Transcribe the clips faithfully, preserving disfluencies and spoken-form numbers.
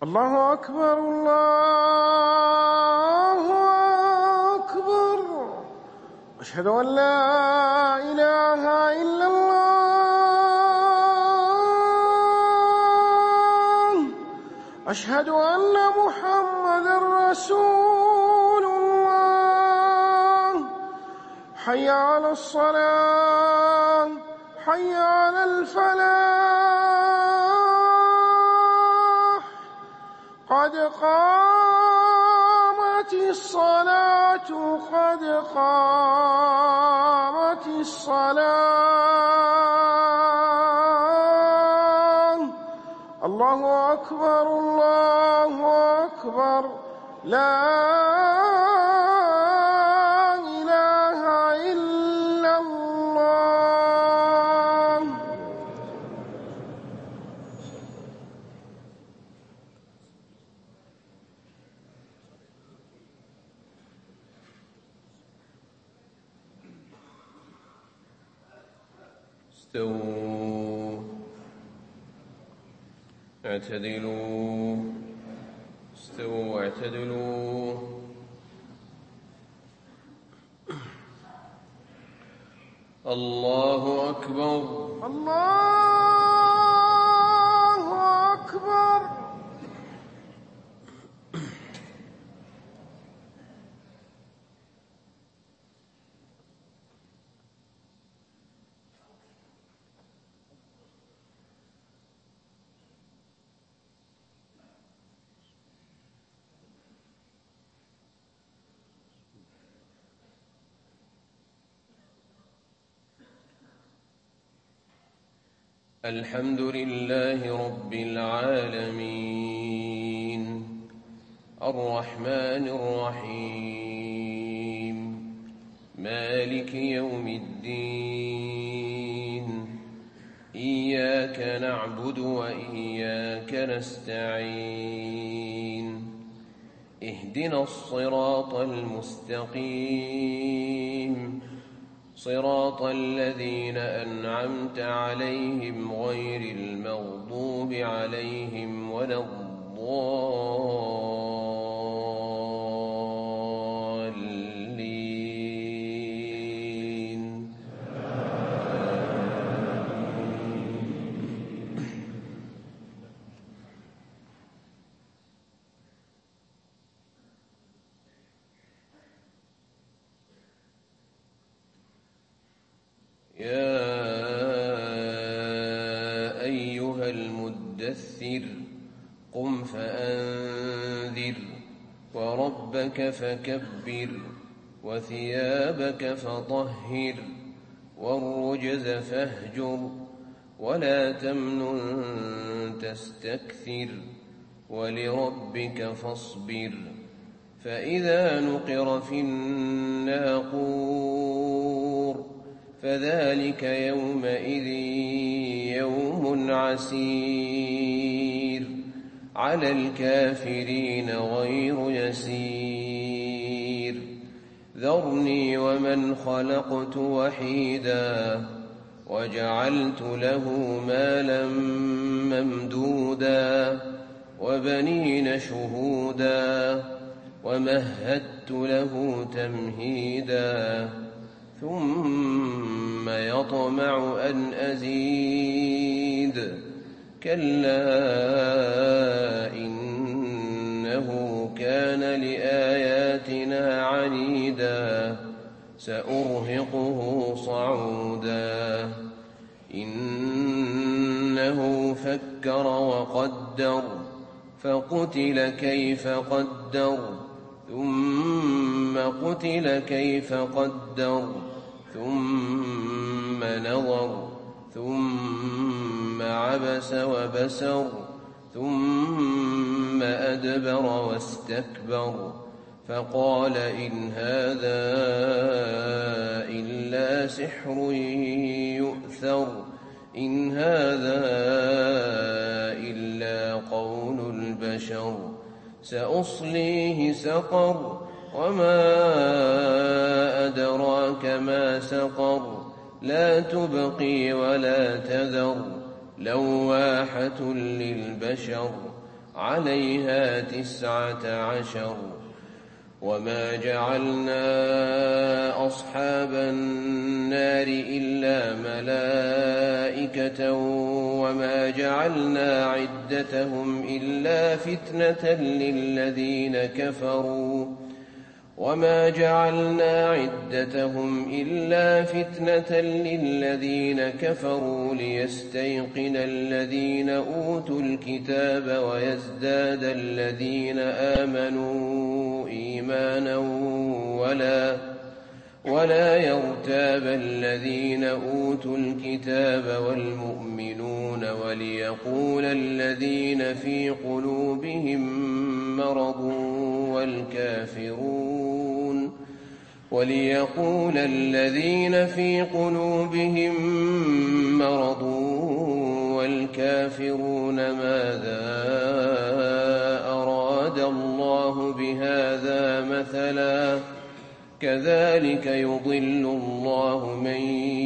الله أكبر الله أكبر. أشهد أن لا إله إلا الله. أشهد أن محمدًا رسول الله. حي على الصلاة حي على الفلاح. قد قامت الصلاة قد قامت الصلاة. الله أكبر الله أكبر. لا إله إلا الله. استووا اعتدلوا استووا واعتدلوا. الله أكبر الله أكبر. الحمد لله رب العالمين الرحمن الرحيم مالك يوم الدين. إياك نعبد وإياك نستعين. اهدنا الصراط المستقيم صراط الذين أنعمت عليهم غير المغضوب عليهم ولا الضالين. يا أيها المدثر قم فأنذر وربك فكبر وثيابك فطهر والرجز فاهجر ولا تمنن تستكثر ولربك فاصبر. فإذا نقر في الناقور فذلك يومئذ يوم عسير على الكافرين غير يسير. ذرني ومن خلقت وحيدا وجعلت له مالا ممدودا وبنين شهودا ومهدت له تمهيدا ثم يطمع أن أزيد. كلا إنه كان لآياتنا عنيدا سأرهقه صعودا. إنه فكر وقدر فقتل كيف قدر ثم قتل كيف قدر ثم نظر ثم عبس وبسر ثم أدبر واستكبر فقال إن هذا إلا سحر يؤثر. إن هذا إلا قول البشر. سأصليه سقر وما أدراك ما سقر. لا تبقي ولا تذر لواحة للبشر عليها تسعة عشر وما جعلنا أصحاب النار إلا ملائكة وما جعلنا عدتهم إلا فتنة للذين كفروا وما جعلنا عدتهم إلا فتنة للذين كفروا ليستيقن الذين أوتوا الكتاب ويزداد الذين آمنوا إيمانا ولا ولا يرتاب الذين أوتوا الكتاب والمؤمنون وليقول الذين في قلوبهم مرض والكافرون وليقول الذين في قلوبهم مرض والكافرون ماذا أراد الله بهذا مثلا كذلك يضل الله من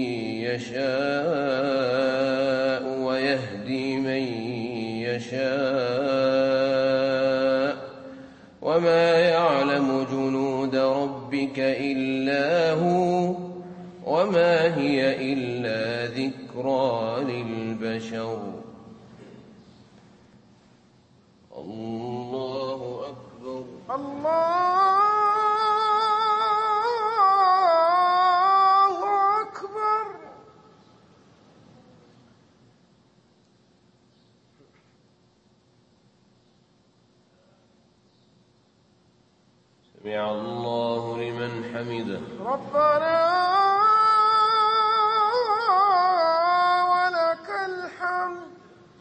يشاء ويهدي من يشاء وما يعلم جنود ربك إلا هو وما هي إلا ذكرى للبشر. الله أكبر. الله سمع الله لمن حمده. ربنا ولك الحمد.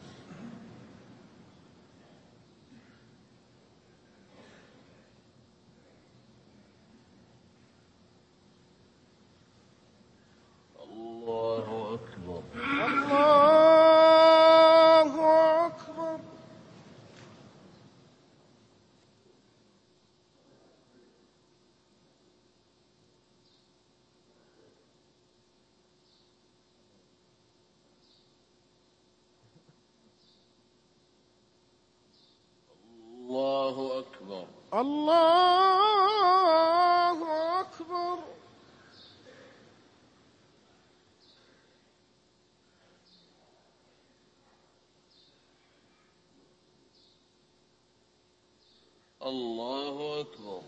الله أكبر. الله أكبر. الله أكبر. الله أكبر. الله أكبر.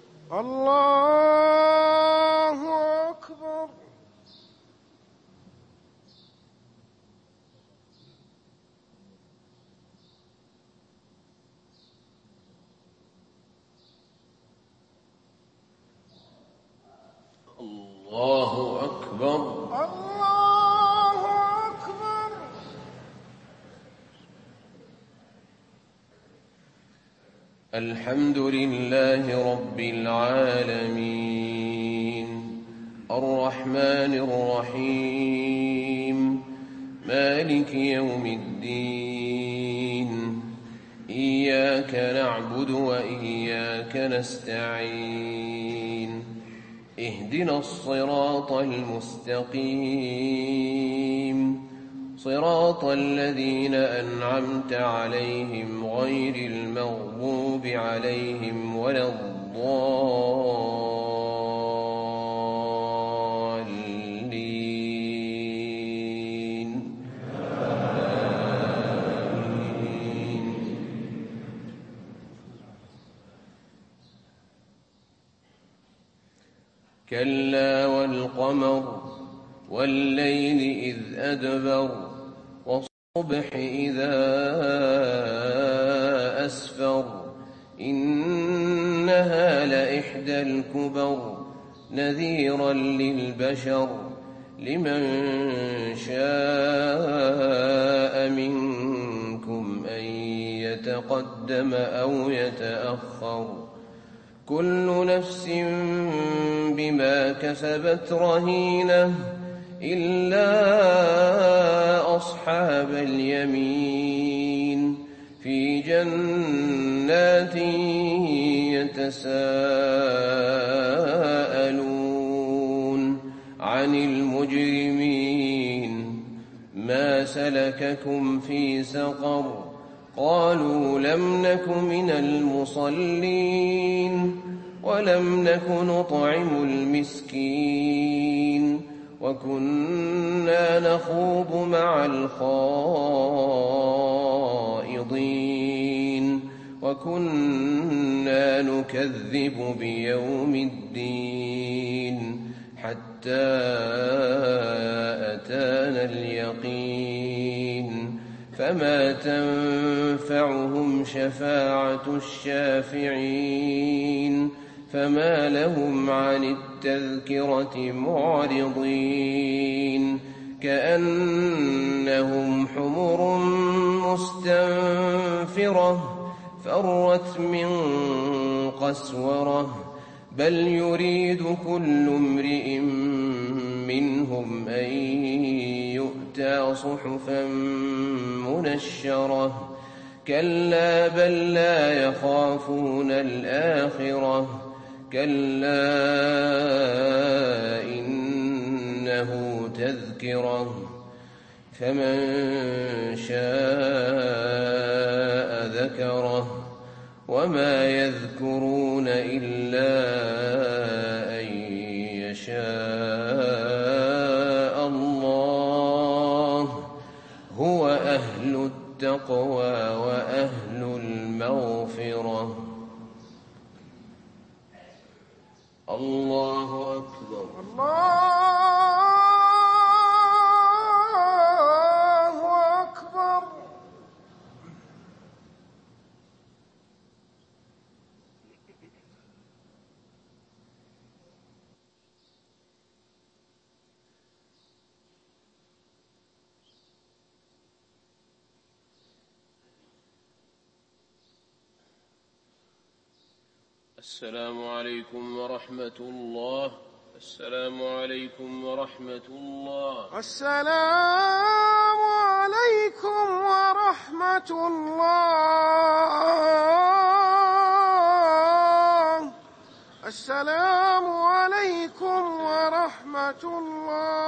الله أكبر. الله أكبر. الله أكبر. الحمد لله رب العالمين الرحمن الرحيم مالك يوم الدين إياك نعبد وإياك نستعين اهدنا الصراط المستقيم صراط الذين أنعمت عليهم غير المغضوب عليهم ولا الضالين آمين. كلا والقمر والليل إذ أدبر والصبح إذا أسفر إنها لإحدى الكبر نذيرا للبشر لمن شاء منكم أن يتقدم أو يتأخر كل نفس بما كسبت رهينة إلا أصحاب اليمين في جنات يتساءلون عن المجرمين ما سلككم في سقر قالوا لم نك من المصلين ولم نك نطعم المسكين وكنا نخوض مع الخائضين وكنا نكذب بيوم الدين حتى أتانا اليقين فما تنفعهم شفاعة الشافعين فما لهم عن التذكرة معرضين كأنهم حمر مستنفرة فرت من قسورة بل يريد كل امرئ منهم أن يؤتى صحفا منشرة كلا بل لا يخافون الآخرة كلا إنه تذكرة فمن شاء ذكره وما يذكرون إلا أن يشاء الله هو أهل التقوى وأهل المغفرة. الله أكبر. الله أكبر. السلام عليكم ورحمة الله. السلام عليكم ورحمة الله. السلام عليكم ورحمة الله. السلام عليكم ورحمة الله.